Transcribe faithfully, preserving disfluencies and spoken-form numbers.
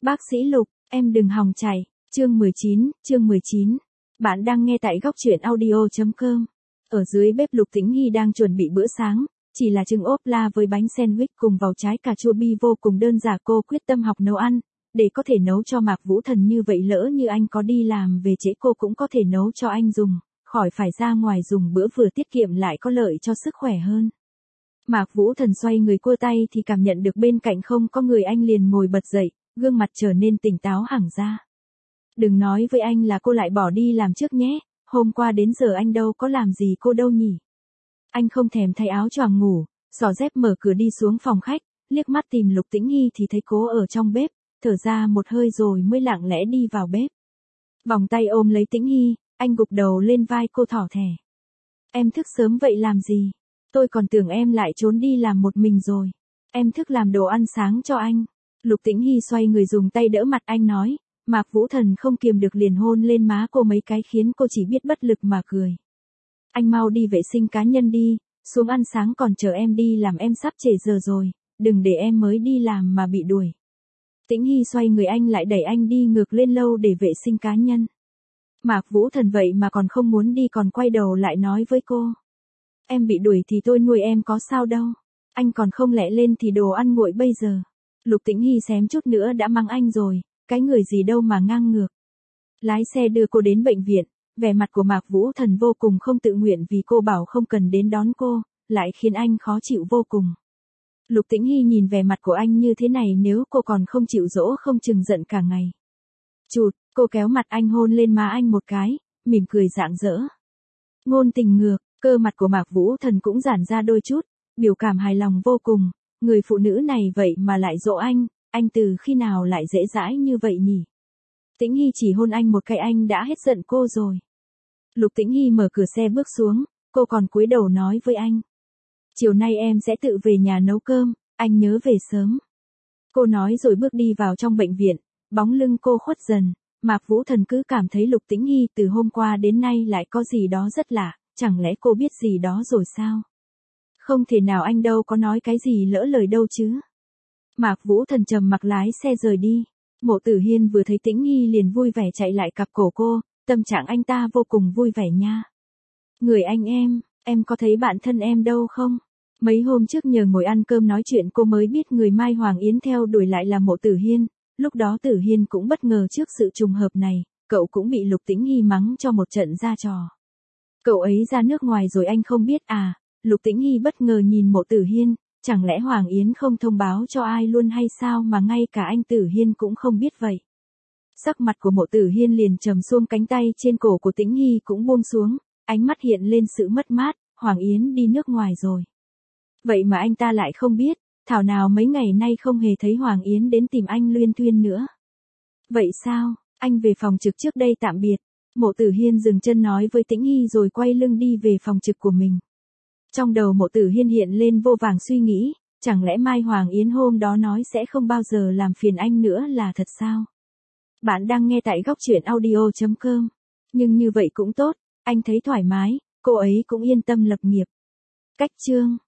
Bác sĩ Lục, em đừng hòng chạy. Chương mười chín, chương mười chín. Bạn đang nghe tại góc truyện audio chấm com. Ở dưới bếp Lục Tĩnh Hy đang chuẩn bị bữa sáng, chỉ là trứng ốp la với bánh sandwich cùng vào trái cà chua bi vô cùng đơn giản. Cô quyết tâm học nấu ăn, để có thể nấu cho Mạc Vũ Thần, như vậy lỡ như anh có đi làm về trễ cô cũng có thể nấu cho anh dùng, khỏi phải ra ngoài dùng bữa, vừa tiết kiệm lại có lợi cho sức khỏe hơn. Mạc Vũ Thần xoay người cua tay thì cảm nhận được bên cạnh không có người, anh liền ngồi bật dậy, gương mặt trở nên tỉnh táo hẳn ra. Đừng nói với anh là cô lại bỏ đi làm trước nhé, hôm qua đến giờ anh đâu có làm gì cô đâu nhỉ. Anh không thèm thay áo choàng ngủ, xỏ dép mở cửa đi xuống phòng khách, liếc mắt tìm Lục Tĩnh Hy thì thấy cô ở trong bếp, thở ra một hơi rồi mới lặng lẽ đi vào bếp. Vòng tay ôm lấy Tĩnh Hy, anh gục đầu lên vai cô thỏ thẻ. Em thức sớm vậy làm gì? Tôi còn tưởng em lại trốn đi làm một mình rồi. Em thức làm đồ ăn sáng cho anh. Lục Tĩnh Hy xoay người dùng tay đỡ mặt anh nói. Mạc Vũ Thần không kiềm được liền hôn lên má cô mấy cái khiến cô chỉ biết bất lực mà cười. Anh mau đi vệ sinh cá nhân đi, xuống ăn sáng còn chờ em đi làm, em sắp trễ giờ rồi, đừng để em mới đi làm mà bị đuổi. Tĩnh Hy xoay người anh lại đẩy anh đi ngược lên lâu để vệ sinh cá nhân. Mạc Vũ Thần vậy mà còn không muốn đi, còn quay đầu lại nói với cô. Em bị đuổi thì tôi nuôi em có sao đâu, anh còn không lẹ lên thì đồ ăn nguội bây giờ. Lục Tĩnh Hy xém chút nữa đã mắng anh rồi, cái người gì đâu mà ngang ngược. Lái xe đưa cô đến bệnh viện, vẻ mặt của Mạc Vũ Thần vô cùng không tự nguyện vì cô bảo không cần đến đón cô, lại khiến anh khó chịu vô cùng. Lục Tĩnh Hy nhìn vẻ mặt của anh như thế này, nếu cô còn không chịu dỗ không chừng giận cả ngày. Chụt, cô kéo mặt anh hôn lên má anh một cái, mỉm cười rạng rỡ. Ngôn tình ngược, cơ mặt của Mạc Vũ Thần cũng giãn ra đôi chút, biểu cảm hài lòng vô cùng, người phụ nữ này vậy mà lại dỗ anh, anh từ khi nào lại dễ dãi như vậy nhỉ? Tĩnh Hy chỉ hôn anh một cái anh đã hết giận cô rồi. Lục Tĩnh Hy mở cửa xe bước xuống, cô còn cúi đầu nói với anh. Chiều nay em sẽ tự về nhà nấu cơm, anh nhớ về sớm. Cô nói rồi bước đi vào trong bệnh viện, bóng lưng cô khuất dần, Mạc Vũ Thần cứ cảm thấy Lục Tĩnh Hy từ hôm qua đến nay lại có gì đó rất lạ, chẳng lẽ cô biết gì đó rồi sao? Không thể nào, anh đâu có nói cái gì lỡ lời đâu chứ. Mạc Vũ Thần trầm mặc lái xe rời đi. Mộ Tử Hiên vừa thấy Tĩnh Hy liền vui vẻ chạy lại cặp cổ cô, tâm trạng anh ta vô cùng vui vẻ nha. Người anh em, em có thấy bạn thân em đâu không? Mấy hôm trước nhờ ngồi ăn cơm nói chuyện cô mới biết người Mai Hoàng Yến theo đuổi lại là Mộ Tử Hiên, lúc đó Tử Hiên cũng bất ngờ trước sự trùng hợp này, cậu cũng bị Lục Tĩnh Hy mắng cho một trận ra trò. Cậu ấy ra nước ngoài rồi anh không biết à? Lục Tĩnh Hy bất ngờ nhìn Mộ Tử Hiên. Chẳng lẽ Hoàng Yến không thông báo cho ai luôn hay sao mà ngay cả anh Tử Hiên cũng không biết vậy? Sắc mặt của Mộ Tử Hiên liền trầm xuống, cánh tay trên cổ của Tĩnh Hy cũng buông xuống, ánh mắt hiện lên sự mất mát, Hoàng Yến đi nước ngoài rồi. Vậy mà anh ta lại không biết, thảo nào mấy ngày nay không hề thấy Hoàng Yến đến tìm anh luyên thuyên nữa. Vậy sao, anh về phòng trực trước đây tạm biệt. Mộ Tử Hiên dừng chân nói với Tĩnh Hy rồi quay lưng đi về phòng trực của mình. Trong đầu Mộ Tử Hiên hiện lên vô vàng suy nghĩ, chẳng lẽ Mai Hoàng Yến hôm đó nói sẽ không bao giờ làm phiền anh nữa là thật sao? Bạn đang nghe tại góc truyện audio chấm com. Nhưng như vậy cũng tốt, anh thấy thoải mái, cô ấy cũng yên tâm lập nghiệp. Cách chương